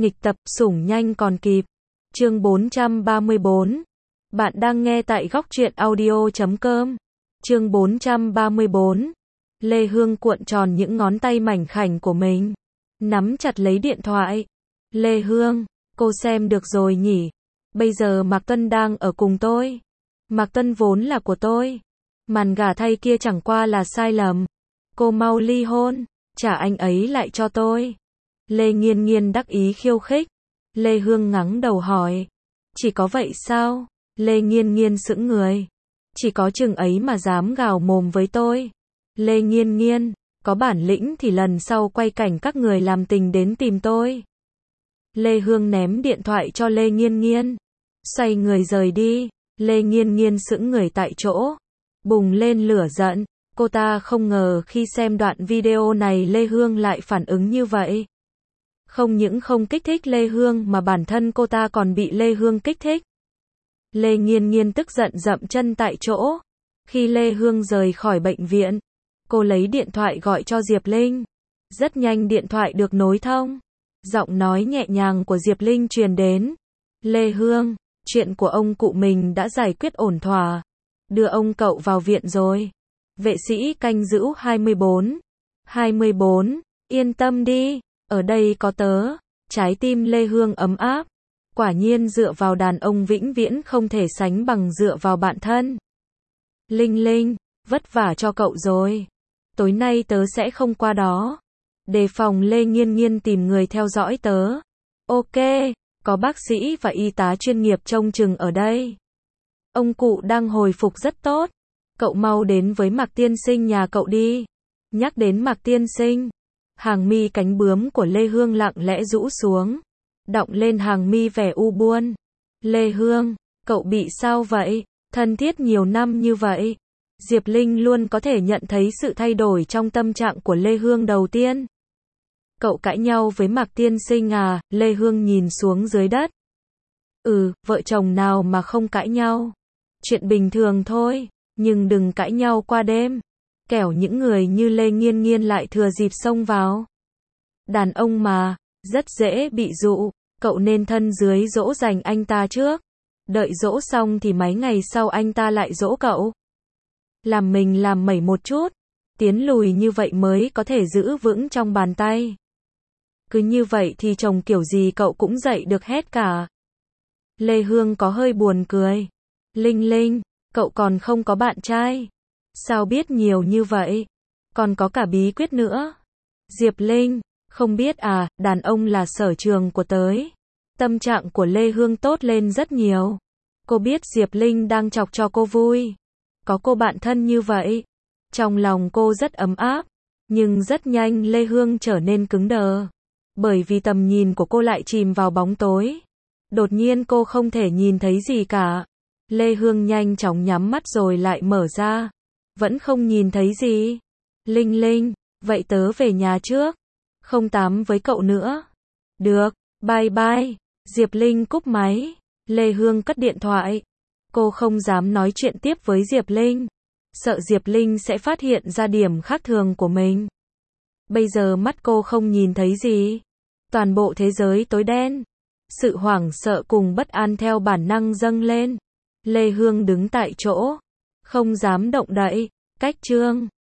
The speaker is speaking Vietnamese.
Nghịch tập, sủng nhanh còn kịp. Chương 434. Bạn đang nghe tại góc truyện audio.com. Chương 434. Lê Hương cuộn tròn những ngón tay mảnh khảnh của mình, nắm chặt lấy điện thoại. Lê Hương, cô xem được rồi nhỉ? Bây giờ Mạc Tuân đang ở cùng tôi. Mạc Tuân vốn là của tôi. Màn gả thay kia chẳng qua là sai lầm. Cô mau ly hôn, trả anh ấy lại cho tôi. Lê Nghiên Nghiên đắc ý khiêu khích. Lê Hương ngắng đầu hỏi. Chỉ có vậy sao? Lê Nghiên Nghiên sững người. Chỉ có chừng ấy mà dám gào mồm với tôi. Lê Nghiên Nghiên, có bản lĩnh thì lần sau quay cảnh các người làm tình đến tìm tôi. Lê Hương ném điện thoại cho Lê Nghiên Nghiên, xoay người rời đi. Lê Nghiên Nghiên sững người tại chỗ, bùng lên lửa giận. Cô ta không ngờ khi xem đoạn video này Lê Hương lại phản ứng như vậy. Không những không kích thích Lê Hương mà bản thân cô ta còn bị Lê Hương kích thích. Lê Nghiên Nghiên tức giận dậm chân tại chỗ. Khi Lê Hương rời khỏi bệnh viện, cô lấy điện thoại gọi cho Diệp Linh. Rất nhanh điện thoại được nối thông. Giọng nói nhẹ nhàng của Diệp Linh truyền đến. Lê Hương, chuyện của ông cụ mình đã giải quyết ổn thỏa. Đưa ông cậu vào viện rồi. Vệ sĩ canh giữ 24. 24, yên tâm đi, ở đây có tớ. Trái tim Lê Hương ấm áp. Quả nhiên dựa vào đàn ông vĩnh viễn không thể sánh bằng dựa vào bạn thân. Linh Linh, vất vả cho cậu rồi. Tối nay tớ sẽ không qua đó. Đề phòng Lê Nghiên Nghiên tìm người theo dõi tớ. Ok, có bác sĩ và y tá chuyên nghiệp trông chừng ở đây. Ông cụ đang hồi phục rất tốt. Cậu mau đến với Mạc tiên sinh nhà cậu đi. Nhắc đến Mạc tiên sinh, hàng mi cánh bướm của Lê Hương lặng lẽ rũ xuống, đọng lên hàng mi vẻ u buồn. Lê Hương, cậu bị sao vậy? Thân thiết nhiều năm như vậy, Diệp Linh luôn có thể nhận thấy sự thay đổi trong tâm trạng của Lê Hương đầu tiên. Cậu cãi nhau với Mạc tiên sinh à? Lê Hương nhìn xuống dưới đất. Vợ chồng nào mà không cãi nhau. Chuyện bình thường thôi, nhưng đừng cãi nhau qua đêm. Kẻo những người như Lê Nghiên Nghiên lại thừa dịp xông vào. Đàn ông mà, rất dễ bị dụ. Cậu nên thân dưới dỗ dành anh ta trước. Đợi dỗ xong thì mấy ngày sau anh ta lại dỗ cậu. Làm mình làm mẩy một chút. Tiến lùi như vậy mới có thể giữ vững trong bàn tay. Cứ như vậy thì chồng kiểu gì cậu cũng dậy được hết cả. Lê Hương có hơi buồn cười. Linh Linh, cậu còn không có bạn trai. Sao biết nhiều như vậy? Còn có cả bí quyết nữa. Diệp Linh, không biết à, đàn ông là sở trường của tớ. Tâm trạng của Lê Hương tốt lên rất nhiều. Cô biết Diệp Linh đang chọc cho cô vui. Có cô bạn thân như vậy, trong lòng cô rất ấm áp. Nhưng rất nhanh Lê Hương trở nên cứng đờ. Bởi vì tầm nhìn của cô lại chìm vào bóng tối. Đột nhiên cô không thể nhìn thấy gì cả. Lê Hương nhanh chóng nhắm mắt rồi lại mở ra. Vẫn không nhìn thấy gì. Linh Linh, vậy tớ về nhà trước. Không tám với cậu nữa. Được, bye bye. Diệp Linh cúp máy. Lê Hương cất điện thoại. Cô không dám nói chuyện tiếp với Diệp Linh. Sợ Diệp Linh sẽ phát hiện ra điểm khác thường của mình. Bây giờ mắt cô không nhìn thấy gì. Toàn bộ thế giới tối đen. Sự hoảng sợ cùng bất an theo bản năng dâng lên. Lê Hương đứng tại chỗ, không dám động đậy. Cách chương